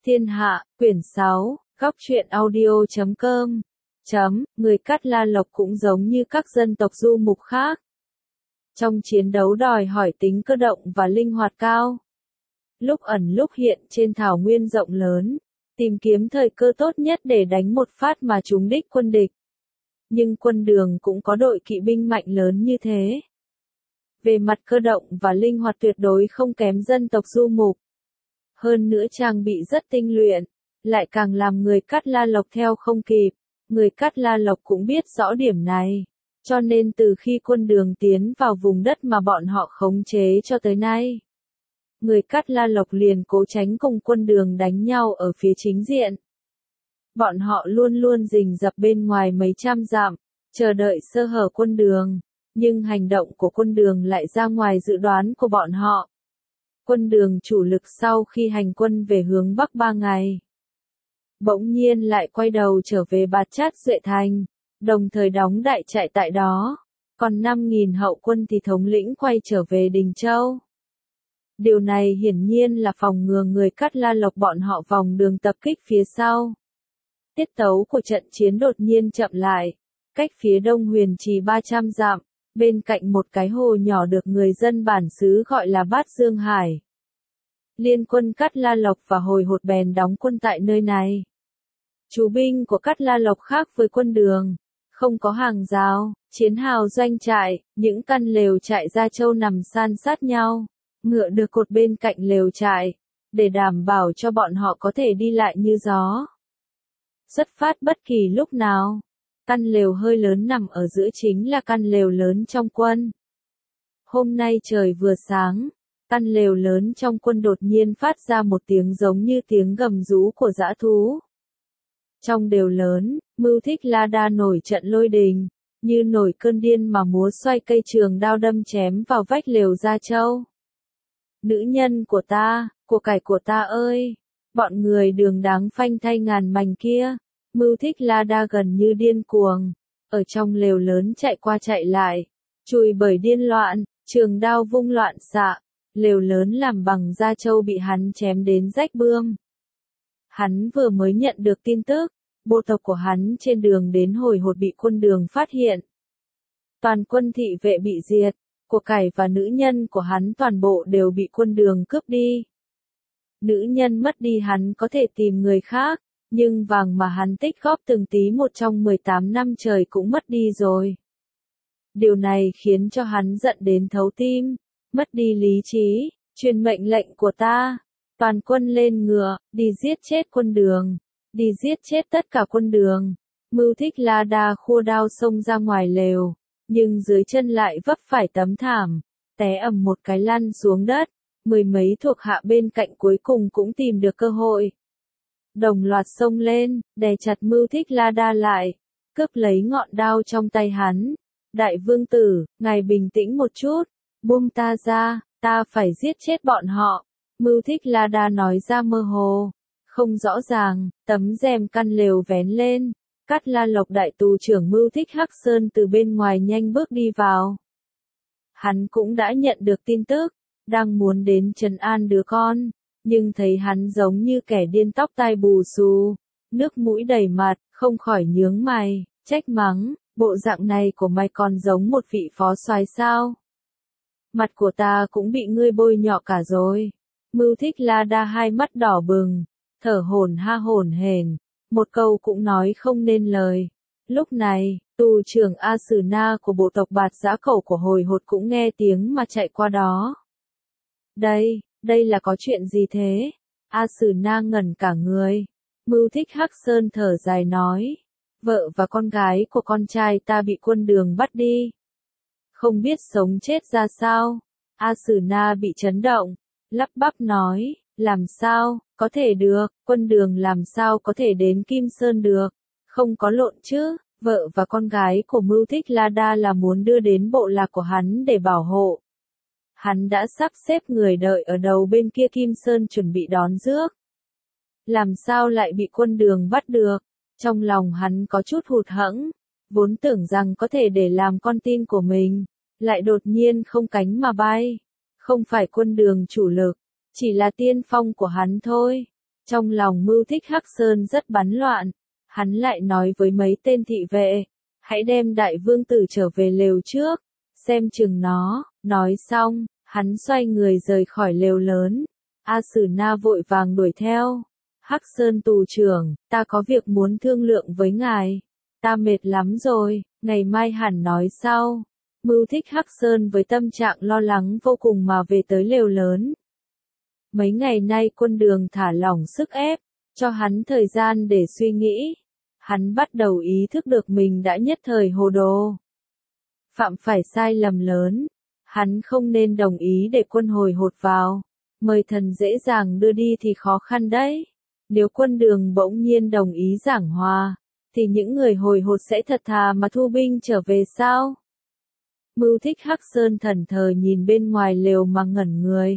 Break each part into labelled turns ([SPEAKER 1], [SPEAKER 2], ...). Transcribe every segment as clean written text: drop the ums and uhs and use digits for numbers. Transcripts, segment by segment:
[SPEAKER 1] Thiên Hạ, quyển 6, góc truyện audio.com. Người Cát La Lộc cũng giống như các dân tộc du mục khác. Trong chiến đấu đòi hỏi tính cơ động và linh hoạt cao. Lúc ẩn lúc hiện trên thảo nguyên rộng lớn, tìm kiếm thời cơ tốt nhất để đánh một phát mà trúng đích quân địch. Nhưng quân Đường cũng có đội kỵ binh mạnh lớn như thế. Về mặt cơ động và linh hoạt tuyệt đối không kém dân tộc du mục. Hơn nữa trang bị rất tinh luyện, lại càng làm người Cát La Lộc theo không kịp. Người Cát La Lộc cũng biết rõ điểm này, cho nên từ khi quân Đường tiến vào vùng đất mà bọn họ khống chế cho tới nay, người Cát La Lộc liền cố tránh cùng quân Đường đánh nhau ở phía chính diện. Bọn họ luôn luôn rình rập bên ngoài mấy trăm dặm, chờ đợi sơ hở quân Đường, nhưng hành động của quân Đường lại ra ngoài dự đoán của bọn họ. Quân Đường chủ lực sau khi hành quân về hướng Bắc 3 ngày, bỗng nhiên lại quay đầu trở về Bạt Chát Duệ Thành, đồng thời đóng đại trại tại đó, còn 5.000 hậu quân thì thống lĩnh quay trở về Đình Châu. Điều này hiển nhiên là phòng ngừa người Cát La Lộc bọn họ vòng đường tập kích phía sau. Tiết tấu của trận chiến đột nhiên chậm lại, cách phía đông Huyền Trì 300 dặm, bên cạnh một cái hồ nhỏ được người dân bản xứ gọi là Bát Dương Hải. Liên quân Cát La Lộc và Hồi Hột bèn đóng quân tại nơi này. Chú binh của Cát La Lộc khác với quân Đường, không có hàng rào, chiến hào doanh trại, những căn lều trại Gia Châu nằm san sát nhau, ngựa được cột bên cạnh lều trại, để đảm bảo cho bọn họ có thể đi lại như gió. Xuất phát bất kỳ lúc nào. Căn lều hơi lớn nằm ở giữa chính là căn lều lớn trong quân. Hôm nay trời vừa sáng, căn lều lớn trong quân đột nhiên phát ra một tiếng giống như tiếng gầm rú của dã thú. Trong lều lớn, Mưu Thích La Đa nổi trận lôi đình, như nổi cơn điên mà múa xoay cây trường đao đâm chém vào vách lều Gia Châu. Nữ nhân của ta, của cải của ta ơi! Bọn người Đường đáng phanh thay ngàn mảnh kia. Mưu Thích La Đa gần như điên cuồng, ở trong lều lớn chạy qua chạy lại, chùi bởi điên loạn, trường đao vung loạn xạ, lều lớn làm bằng da trâu bị hắn chém đến rách bươm. Hắn vừa mới nhận được tin tức, bộ tộc của hắn trên đường đến Hồi Hột bị quân Đường phát hiện. Toàn quân thị vệ bị diệt, của cải và nữ nhân của hắn toàn bộ đều bị quân Đường cướp đi. Nữ nhân mất đi hắn có thể tìm người khác. Nhưng vàng mà hắn tích góp từng tí một trong 18 năm trời cũng mất đi rồi. Điều này khiến cho hắn giận đến thấu tim, mất đi lý trí, truyền mệnh lệnh của ta. Toàn quân lên ngựa, đi giết chết quân Đường, đi giết chết tất cả quân Đường. Mưu Thích La Đa khua đao xông ra ngoài lều, nhưng dưới chân lại vấp phải tấm thảm, té ầm một cái lăn xuống đất. Mười mấy thuộc hạ bên cạnh cuối cùng cũng tìm được cơ hội. Đồng loạt xông lên, đè chặt Mưu Thích La Đa lại, cướp lấy ngọn đao trong tay hắn. Đại vương tử, ngài bình tĩnh một chút, buông ta ra, ta phải giết chết bọn họ. Mưu Thích La Đa nói ra mơ hồ, không rõ ràng, tấm rèm căn lều vén lên. Cát La Lộc đại tù trưởng Mưu Thích Hắc Sơn từ bên ngoài nhanh bước đi vào. Hắn cũng đã nhận được tin tức, đang muốn đến trấn an đứa con. Nhưng thấy hắn giống như kẻ điên tóc tai bù xù, nước mũi đầy mặt, không khỏi nhướng mày, trách mắng, bộ dạng này của mày còn giống một vị phó soái sao? Mặt của ta cũng bị ngươi bôi nhọ cả rồi. Mưu Thích La Đa hai mắt đỏ bừng, thở hổn hển, một câu cũng nói không nên lời. Lúc này, tù trưởng A Sử Na của bộ tộc Bạt Giã Cẩu của Hồi Hột cũng nghe tiếng mà chạy qua đó. Đây là có chuyện gì thế? A Sử Na ngẩn cả người. Mưu Thích Hắc Sơn thở dài nói. Vợ và con gái của con trai ta bị quân Đường bắt đi. Không biết sống chết ra sao. A Sử Na bị chấn động, lắp bắp nói. Làm sao, có thể được, quân Đường làm sao có thể đến Kim Sơn được. Không có lộn chứ, vợ và con gái của Mưu Thích La Đa là muốn đưa đến bộ lạc của hắn để bảo hộ. Hắn đã sắp xếp người đợi ở đầu bên kia Kim Sơn chuẩn bị đón rước. Làm sao lại bị quân Đường bắt được? Trong lòng hắn có chút hụt hẫng, vốn tưởng rằng có thể để làm con tin của mình, lại đột nhiên không cánh mà bay. Không phải quân Đường chủ lực, chỉ là tiên phong của hắn thôi. Trong lòng Mưu Thích Hắc Sơn rất bấn loạn, hắn lại nói với mấy tên thị vệ, hãy đem đại vương tử trở về lều trước, xem chừng nó, nói xong, hắn xoay người rời khỏi lều lớn. A Sử Na vội vàng đuổi theo. Hắc Sơn tù trưởng, ta có việc muốn thương lượng với ngài. Ta mệt lắm rồi, ngày mai hẳn nói sau. Mưu Thích Hắc Sơn với tâm trạng lo lắng vô cùng mà về tới lều lớn. Mấy ngày nay quân Đường thả lỏng sức ép, cho hắn thời gian để suy nghĩ. Hắn bắt đầu ý thức được mình đã nhất thời hồ đồ. Phạm phải sai lầm lớn. Hắn không nên đồng ý để quân hồi hột vào. Mời thần dễ dàng đưa đi thì khó khăn đấy. Nếu quân Đường bỗng nhiên đồng ý giảng hòa, thì những người hồi hột sẽ thật thà mà thu binh trở về sao? Mưu Thích Hắc Sơn thẫn thờ nhìn bên ngoài lều mà ngẩn người.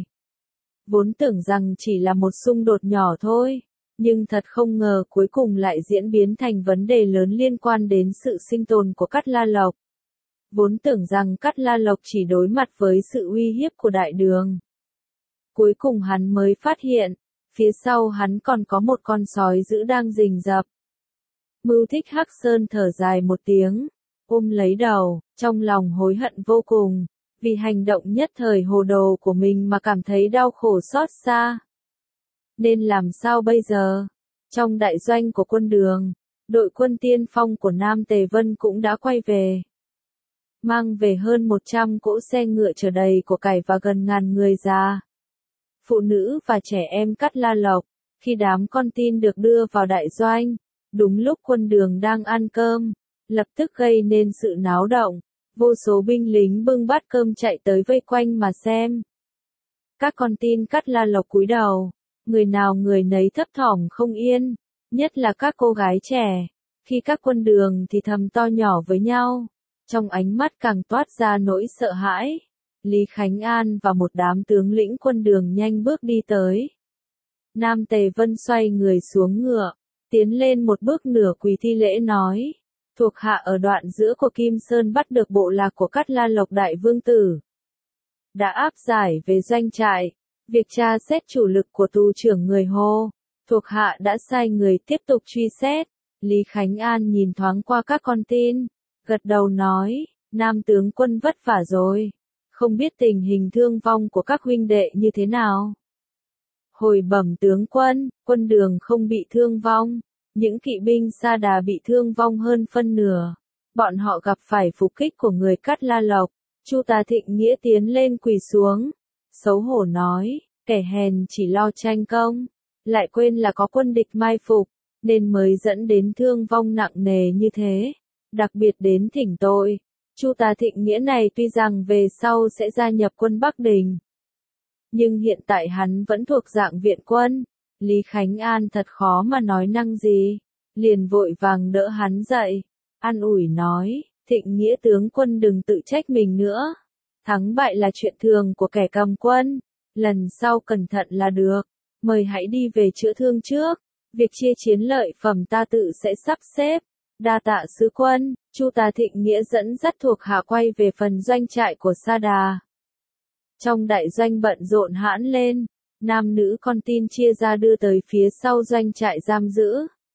[SPEAKER 1] Vốn tưởng rằng chỉ là một xung đột nhỏ thôi, nhưng thật không ngờ cuối cùng lại diễn biến thành vấn đề lớn liên quan đến sự sinh tồn của Cát La Lộc. Vốn tưởng rằng Cát La Lộc chỉ đối mặt với sự uy hiếp của Đại Đường. Cuối cùng hắn mới phát hiện, phía sau hắn còn có một con sói dữ đang rình rập. Mưu Thích Hắc Sơn thở dài một tiếng, ôm lấy đầu, trong lòng hối hận vô cùng, vì hành động nhất thời hồ đồ của mình mà cảm thấy đau khổ xót xa. Nên làm sao bây giờ? Trong đại doanh của quân Đường, đội quân tiên phong của Nam Tề Vân cũng đã quay về. Mang về hơn 100 cỗ xe ngựa chở đầy của cải và gần ngàn người già, phụ nữ và trẻ em Cát La Lộc. Khi đám con tin được đưa vào đại doanh, đúng lúc quân Đường đang ăn cơm, lập tức gây nên sự náo động. Vô số binh lính bưng bát cơm chạy tới vây quanh mà xem. Các con tin Cát La Lộc cúi đầu, người nào người nấy thấp thỏm không yên, nhất là các cô gái trẻ. Khi các quân Đường thì thầm to nhỏ với nhau, trong ánh mắt càng toát ra nỗi sợ hãi. Lý Khánh An và một đám tướng lĩnh quân Đường nhanh bước đi tới. Nam Tề Vân xoay người xuống ngựa, tiến lên một bước nửa quỳ thi lễ nói. Thuộc hạ ở đoạn giữa của Kim Sơn bắt được bộ lạc của Cát La Lộc đại vương tử. Đã áp giải về doanh trại. Việc tra xét chủ lực của tù trưởng người Hồ, thuộc hạ đã sai người tiếp tục truy xét. Lý Khánh An nhìn thoáng qua các con tin, gật đầu nói, Nam tướng quân vất vả rồi. Không biết tình hình thương vong của các huynh đệ như thế nào? Hồi bẩm tướng quân, quân Đường không bị thương vong. Những kỵ binh Sa Đà bị thương vong hơn phân nửa. Bọn họ gặp phải phục kích của người Cát La Lộc. Chu Tà Thịnh Nghĩa tiến lên quỳ xuống. Xấu hổ nói, kẻ hèn chỉ lo tranh công. Lại quên là có quân địch mai phục, nên mới dẫn đến thương vong nặng nề như thế. Đặc biệt đến thỉnh tội. Chu Tà Thịnh Nghĩa này tuy rằng về sau sẽ gia nhập quân Bắc Đình, nhưng hiện tại hắn vẫn thuộc dạng viện quân. Lý Khánh An thật khó mà nói năng gì, liền vội vàng đỡ hắn dậy, an ủi nói, Thịnh Nghĩa tướng quân đừng tự trách mình nữa. Thắng bại là chuyện thường của kẻ cầm quân, lần sau cẩn thận là được, mời hãy đi về chữa thương trước, việc chia chiến lợi phẩm ta tự sẽ sắp xếp. Đa tạ sứ quân. Chu Tà Thịnh Nghĩa dẫn dắt thuộc hạ quay về phần doanh trại của Sa Đà. Trong đại doanh bận rộn hãn lên, nam nữ con tin chia ra đưa tới phía sau doanh trại giam giữ.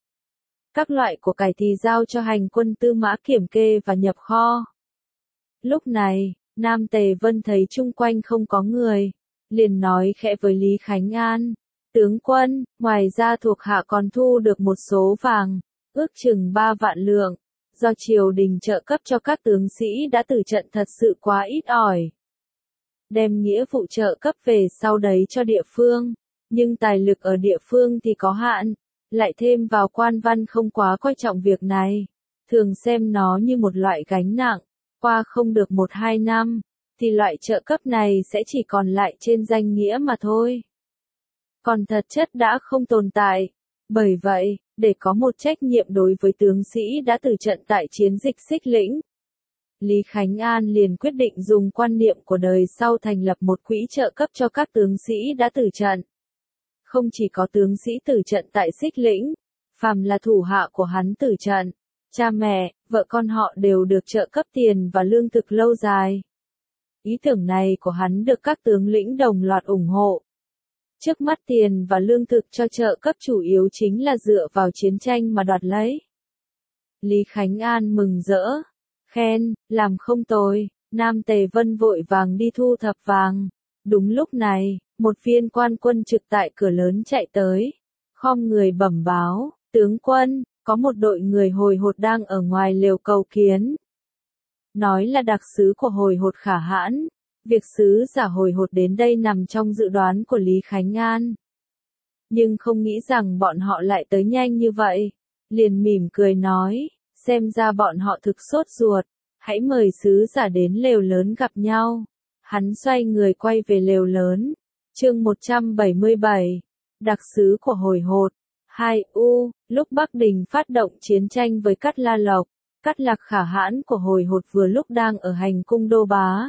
[SPEAKER 1] Các loại của cải thì giao cho hành quân Tư Mã kiểm kê và nhập kho. Lúc này, Nam Tề Vân thấy chung quanh không có người, liền nói khẽ với Lý Khánh An, tướng quân, ngoài ra thuộc hạ còn thu được một số vàng, ước chừng 3 vạn lượng, do triều đình trợ cấp cho các tướng sĩ đã tử trận thật sự quá ít ỏi. Đem nghĩa vụ trợ cấp về sau đấy cho địa phương, nhưng tài lực ở địa phương thì có hạn, lại thêm vào quan văn không quá coi trọng việc này, thường xem nó như một loại gánh nặng, qua không được 1-2 năm, thì loại trợ cấp này sẽ chỉ còn lại trên danh nghĩa mà thôi. Còn thật chất đã không tồn tại. Bởi vậy, để có một trách nhiệm đối với tướng sĩ đã tử trận tại chiến dịch Xích Lĩnh, Lý Khánh An liền quyết định dùng quan niệm của đời sau thành lập một quỹ trợ cấp cho các tướng sĩ đã tử trận. Không chỉ có tướng sĩ tử trận tại Xích Lĩnh, phàm là thủ hạ của hắn tử trận, cha mẹ, vợ con họ đều được trợ cấp tiền và lương thực lâu dài. Ý tưởng này của hắn được các tướng lĩnh đồng loạt ủng hộ. Trước mắt tiền và lương thực cho trợ cấp chủ yếu chính là dựa vào chiến tranh mà đoạt lấy. Lý Khánh An mừng rỡ, khen, làm không tồi. Nam Tề Vân vội vàng đi thu thập vàng. Đúng lúc này, một viên quan quân trực tại cửa lớn chạy tới, khom người bẩm báo, tướng quân, có một đội người hồi hột đang ở ngoài lều cầu kiến. Nói là đặc sứ của hồi hột Khả Hãn. Việc sứ giả hồi hột đến đây nằm trong dự đoán của Lý Khánh An. Nhưng không nghĩ rằng bọn họ lại tới nhanh như vậy. Liền mỉm cười nói, xem ra bọn họ thực sốt ruột, hãy mời sứ giả đến lều lớn gặp nhau. Hắn xoay người quay về lều lớn. Chương 177, đặc sứ của hồi hột. 2U, lúc Bắc Đình phát động chiến tranh với Cát La Lộc, Cát Lạc Khả Hãn của hồi hột vừa lúc đang ở hành cung Đô Bá.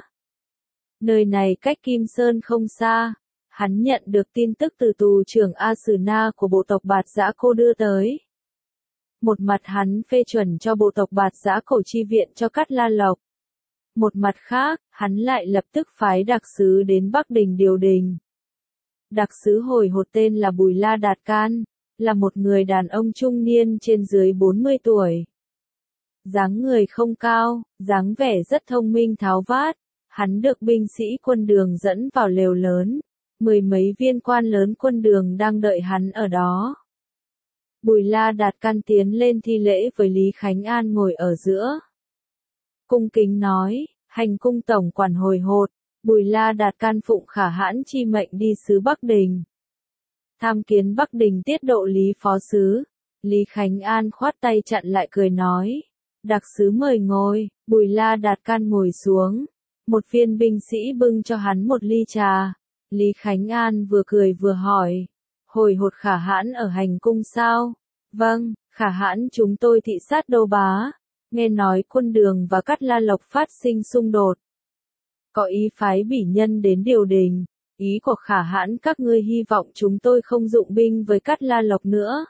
[SPEAKER 1] Nơi này cách Kim Sơn không xa, hắn nhận được tin tức từ tù trưởng A Sử Na của bộ tộc Bạt Giã Cô đưa tới. Một mặt hắn phê chuẩn cho bộ tộc Bạt Giã Cổ chi viện cho Cát La Lộc. Một mặt khác, hắn lại lập tức phái đặc sứ đến Bắc Đình điều đình. Đặc sứ hồi hột tên là Bùi La Đạt Can, là một người đàn ông trung niên trên dưới 40 tuổi. Dáng người không cao, dáng vẻ rất thông minh tháo vát. Hắn được binh sĩ quân đường dẫn vào lều lớn, 10 mấy viên quan lớn quân đường đang đợi hắn ở đó. Bùi La Đạt Can tiến lên thi lễ với Lý Khánh An ngồi ở giữa. Cung kính nói, hành cung tổng quản hồi hột, Bùi La Đạt Can phụng Khả Hãn chi mệnh đi sứ Bắc Đình. Tham kiến Bắc Đình tiết độ Lý phó sứ. Lý Khánh An khoát tay chặn lại cười nói, đặc sứ mời ngồi. Bùi La Đạt Can ngồi xuống. Một viên binh sĩ bưng cho hắn một ly trà. Lý Khánh An vừa cười vừa hỏi, hồi hột Khả Hãn ở hành cung sao? Vâng, Khả Hãn chúng tôi thị sát Đô Bá. Nghe nói quân đường và Cát La Lộc phát sinh xung đột. Có ý phái bỉ nhân đến điều đình. Ý của Khả Hãn các ngươi hy vọng chúng tôi không dụng binh với Cát La Lộc nữa.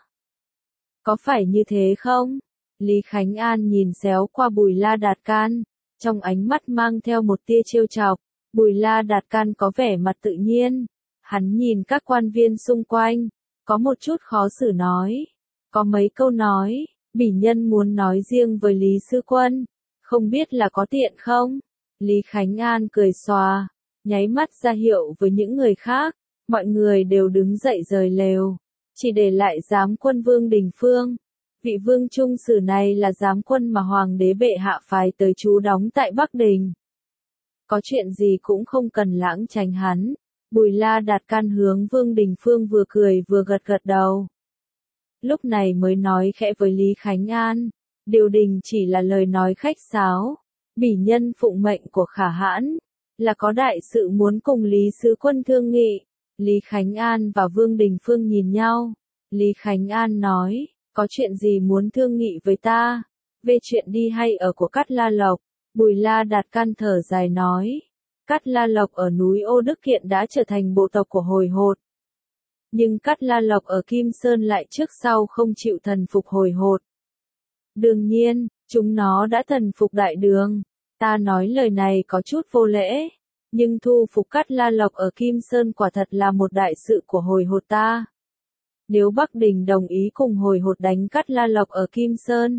[SPEAKER 1] Có phải như thế không? Lý Khánh An nhìn xéo qua Bùi La Đạt Can. Trong ánh mắt mang theo một tia trêu chọc, Bùi La Đạt Can có vẻ mặt tự nhiên. Hắn nhìn các quan viên xung quanh, có một chút khó xử nói. Có mấy câu nói, bỉ nhân muốn nói riêng với Lý Sư Quân, không biết là có tiện không? Lý Khánh An cười xòa, nháy mắt ra hiệu với những người khác, mọi người đều đứng dậy rời lều, chỉ để lại giám quân Vương Đình Phương. Vị vương trung sử này là giám quân mà hoàng đế bệ hạ phái tới trú đóng tại Bắc Đình. Có chuyện gì cũng không cần lãng tránh hắn. Bùi La Đạt Can hướng Vương Đình Phương vừa cười vừa gật gật đầu. Lúc này mới nói khẽ với Lý Khánh An, điều đình chỉ là lời nói khách sáo. Bỉ nhân phụng mệnh của Khả Hãn, là có đại sự muốn cùng Lý Sứ Quân thương nghị. Lý Khánh An và Vương Đình Phương nhìn nhau. Lý Khánh An nói, có chuyện gì muốn thương nghị với ta? Về chuyện đi hay ở của Cát La Lộc. Bùi La Đạt Can thở dài nói, Cát La Lộc ở núi Ô Đức Kiện đã trở thành bộ tộc của hồi hột. Nhưng Cát La Lộc ở Kim Sơn lại trước sau không chịu thần phục hồi hột. Đương nhiên, chúng nó đã thần phục đại đường. Ta nói lời này có chút vô lễ, nhưng thu phục Cát La Lộc ở Kim Sơn quả thật là một đại sự của hồi hột ta. Nếu Bắc Đình đồng ý cùng hồi hột đánh Cát La Lộc ở Kim Sơn,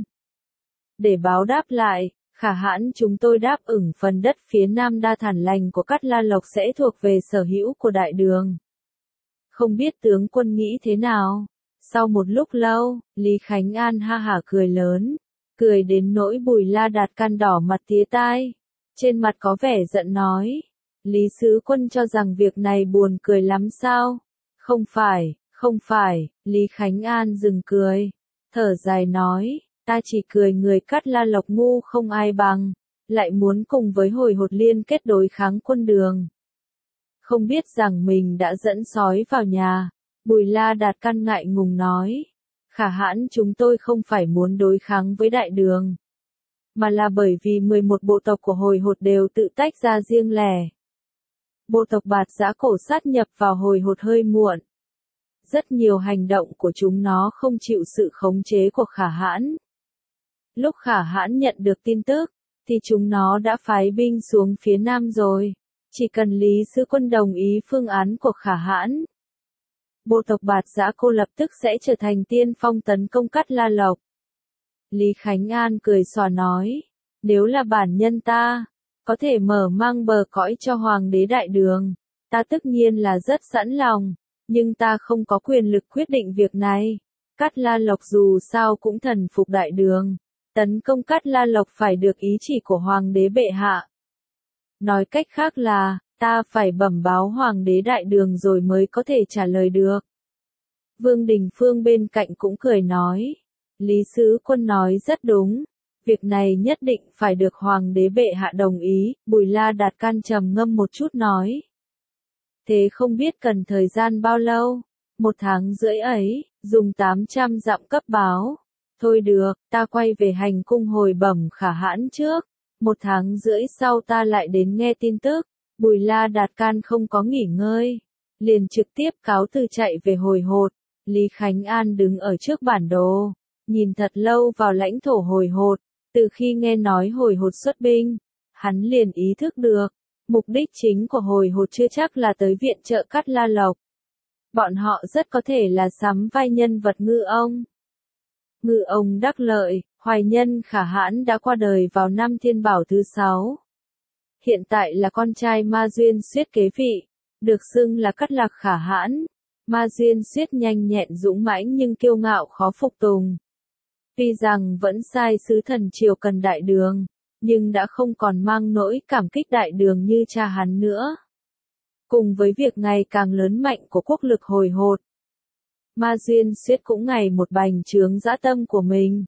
[SPEAKER 1] để báo đáp lại, Khả Hãn chúng tôi đáp ứng phần đất phía nam đa thản lành của Cát La Lộc sẽ thuộc về sở hữu của đại đường. Không biết tướng quân nghĩ thế nào? Sau một lúc lâu, Lý Khánh An ha hả cười lớn, cười đến nỗi Bùi La Đạt Can đỏ mặt tía tai, trên mặt có vẻ giận nói, Lý Sứ Quân cho rằng việc này buồn cười lắm sao? Không phải, Lý Khánh An dừng cười, thở dài nói, ta chỉ cười người Cát La Lộc ngu không ai bằng, lại muốn cùng với hồi hột liên kết đối kháng quân đường. Không biết rằng mình đã dẫn sói vào nhà. Bùi La Đạt Can ngại ngùng nói, Khả Hãn chúng tôi không phải muốn đối kháng với đại đường, mà là bởi vì 11 bộ tộc của hồi hột đều tự tách ra riêng lẻ. Bộ tộc Bạt Giã Cổ sát nhập vào hồi hột hơi muộn. Rất nhiều hành động của chúng nó không chịu sự khống chế của Khả Hãn. Lúc Khả Hãn nhận được tin tức, thì chúng nó đã phái binh xuống phía nam rồi. Chỉ cần Lý Sứ Quân đồng ý phương án của Khả Hãn, bộ tộc Bạt Giã Cô lập tức sẽ trở thành tiên phong tấn công Cát La Lộc. Lý Khánh An cười xòa nói, nếu là bản nhân ta, có thể mở mang bờ cõi cho Hoàng đế Đại Đường, ta tất nhiên là rất sẵn lòng, nhưng ta không có quyền lực quyết định việc này. Cát La Lộc dù sao cũng thần phục Đại Đường, tấn công Cát La Lộc phải được ý chỉ của Hoàng đế bệ hạ. Nói cách khác là, ta phải bẩm báo Hoàng đế Đại Đường rồi mới có thể trả lời được. Vương Đình Phương bên cạnh cũng cười nói, Lý Sứ Quân nói rất đúng, việc này nhất định phải được Hoàng đế bệ hạ đồng ý. Bùi La Đạt Can trầm ngâm một chút nói. Thế không biết cần thời gian bao lâu? 1 tháng rưỡi ấy, dùng 800 dặm cấp báo. Thôi được, ta quay về hành cung hồi bẩm Khả Hãn trước. 1 tháng rưỡi sau ta lại đến nghe tin tức. Bùi La Đạt Can không có nghỉ ngơi, liền trực tiếp cáo từ chạy về Hồi Hột. Lý Khánh An đứng ở trước bản đồ, nhìn thật lâu vào lãnh thổ Hồi Hột. Từ khi nghe nói Hồi Hột xuất binh, hắn liền ý thức được, mục đích chính của Hồi Hột chưa chắc là tới viện trợ Cát La Lộc. Bọn họ rất có thể là sắm vai nhân vật Ngư Ông. Ngư Ông đắc lợi, hoài nhân Khả Hãn đã qua đời vào năm Thiên Bảo thứ 6. Hiện tại là con trai Ma Duyên Xuyết kế vị, được xưng là Cát Lạc Khả Hãn. Ma Duyên Xuyết nhanh nhẹn dũng mãnh nhưng kiêu ngạo khó phục tùng. Tuy rằng vẫn sai sứ thần triều cần Đại Đường, nhưng đã không còn mang nỗi cảm kích Đại Đường như cha hắn nữa. Cùng với việc ngày càng lớn mạnh của quốc lực Hồi Hột, Ma Duyên Xuyết cũng ngày một bành trướng dã tâm của mình.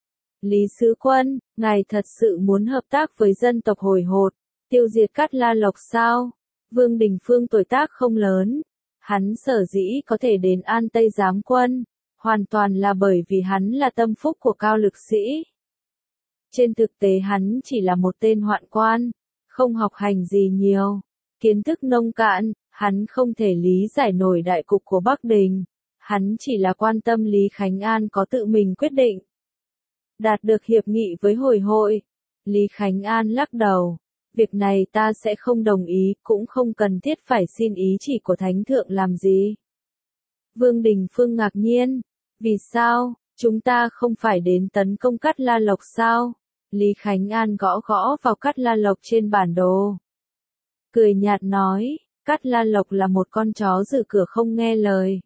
[SPEAKER 1] Lý Sứ Quân, ngài thật sự muốn hợp tác với dân tộc Hồi Hột, tiêu diệt Cát La Lộc sao? Vương Đình Phương tuổi tác không lớn, hắn sở dĩ có thể đến An Tây giám quân, hoàn toàn là bởi vì hắn là tâm phúc của cao lực sĩ. Trên thực tế hắn chỉ là một tên hoạn quan, không học hành gì nhiều, kiến thức nông cạn, hắn không thể lý giải nổi đại cục của Bắc Đình, hắn chỉ là quan tâm Lý Khánh An có tự mình quyết định. Đạt được hiệp nghị với Hồi Hội, Lý Khánh An lắc đầu, việc này ta sẽ không đồng ý, cũng không cần thiết phải xin ý chỉ của Thánh Thượng làm gì. Vương Đình Phương ngạc nhiên, vì sao, chúng ta không phải đến tấn công Cát La Lộc sao? Lý Khánh An gõ gõ vào Cát La Lộc trên bản đồ. Cười nhạt nói, Cát La Lộc là một con chó giữ cửa không nghe lời.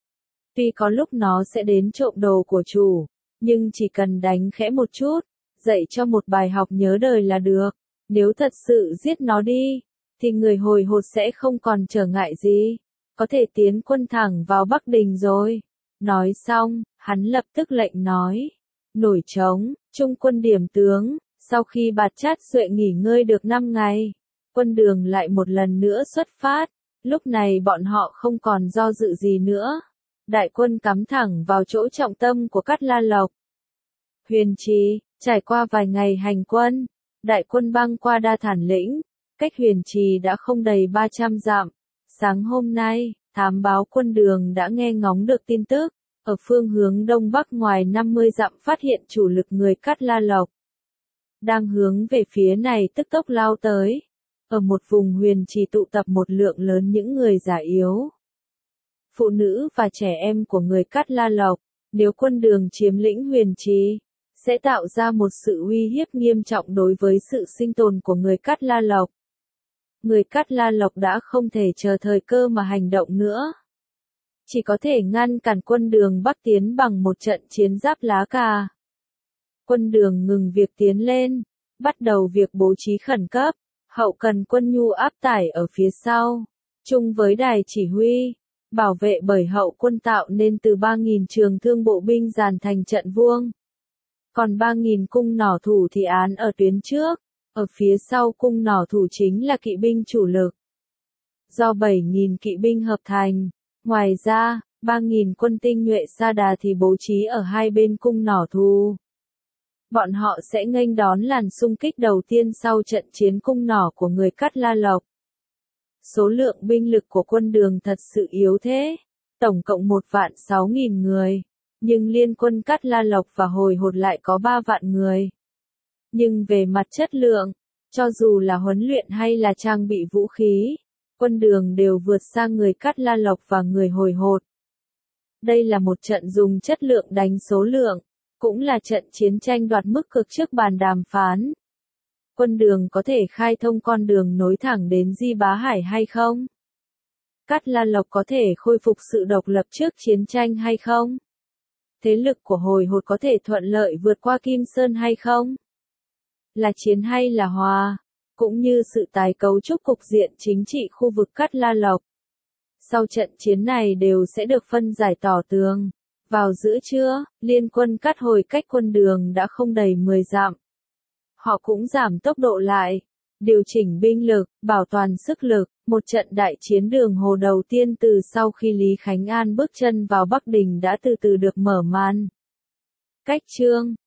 [SPEAKER 1] Tuy có lúc nó sẽ đến trộm đồ của chủ, nhưng chỉ cần đánh khẽ một chút, dạy cho một bài học nhớ đời là được. Nếu thật sự giết nó đi, thì người Hồi Hột sẽ không còn trở ngại gì, có thể tiến quân thẳng vào Bắc Đình rồi. Nói xong, hắn lập tức lệnh nói, nổi trống, trung quân điểm tướng. Sau khi Bạt Chát Duệ nghỉ ngơi được 5 ngày, quân đường lại một lần nữa xuất phát. Lúc này bọn họ không còn do dự gì nữa, đại quân cắm thẳng vào chỗ trọng tâm của Cát La Lộc. Huyền Trì. Trải qua vài ngày hành quân, đại quân băng qua Đa Thản Lĩnh, cách Huyền Trì đã không đầy 300 dặm. Sáng hôm nay, thám báo quân đường đã nghe ngóng được tin tức, ở phương hướng đông bắc ngoài 50 dặm phát hiện chủ lực người Cát La Lộc đang hướng về phía này tức tốc lao tới. Ở một vùng Huyền Trì tụ tập một lượng lớn những người già yếu, phụ nữ và trẻ em của người Cát La Lộc. Nếu quân đường chiếm lĩnh Huyền Trì, sẽ tạo ra một sự uy hiếp nghiêm trọng đối với sự sinh tồn của người Cát La Lộc. Người Cát La Lộc đã không thể chờ thời cơ mà hành động nữa, chỉ có thể ngăn cản quân đường Bắc tiến bằng một trận chiến giáp lá cà. Quân đường ngừng việc tiến lên, bắt đầu việc bố trí khẩn cấp, hậu cần quân nhu áp tải ở phía sau, chung với đài chỉ huy, bảo vệ bởi hậu quân tạo nên từ 3.000 trường thương bộ binh dàn thành trận vuông. Còn 3.000 cung nỏ thủ thì án ở tuyến trước, ở phía sau cung nỏ thủ chính là kỵ binh chủ lực. Do 7.000 kỵ binh hợp thành, ngoài ra, 3.000 quân tinh nhuệ sa đà thì bố trí ở hai bên cung nỏ thủ. Bọn họ sẽ nghênh đón làn xung kích đầu tiên sau trận chiến cung nỏ của người Cát La Lộc. Số lượng binh lực của quân đường thật sự yếu thế, tổng cộng 1.600.000 người. Nhưng liên quân Cát La Lộc và Hồi Hột lại có 3 vạn người. Nhưng về mặt chất lượng, cho dù là huấn luyện hay là trang bị vũ khí, quân đường đều vượt xa người Cát La Lộc và người Hồi Hột. Đây là một trận dùng chất lượng đánh số lượng, cũng là trận chiến tranh đoạt mức cực trước bàn đàm phán. Quân Đường có thể khai thông con đường nối thẳng đến Di Bá Hải hay không? Cát La Lộc có thể khôi phục sự độc lập trước chiến tranh hay không? Thế lực của Hồi Hột có thể thuận lợi vượt qua Kim Sơn hay không? Là chiến hay là hòa? Cũng như sự tái cấu trúc cục diện chính trị khu vực Cát La Lộc. Sau trận chiến này đều sẽ được phân giải tỏ tường. Vào giữa trưa, liên quân Cát Hồi cách Quân Đường đã không đầy 10 dặm. Họ cũng giảm tốc độ lại, điều chỉnh binh lực, bảo toàn sức lực, một trận đại chiến đường hồ đầu tiên từ sau khi Lý Khánh An bước chân vào Bắc Đình đã từ từ được mở màn. Cách chương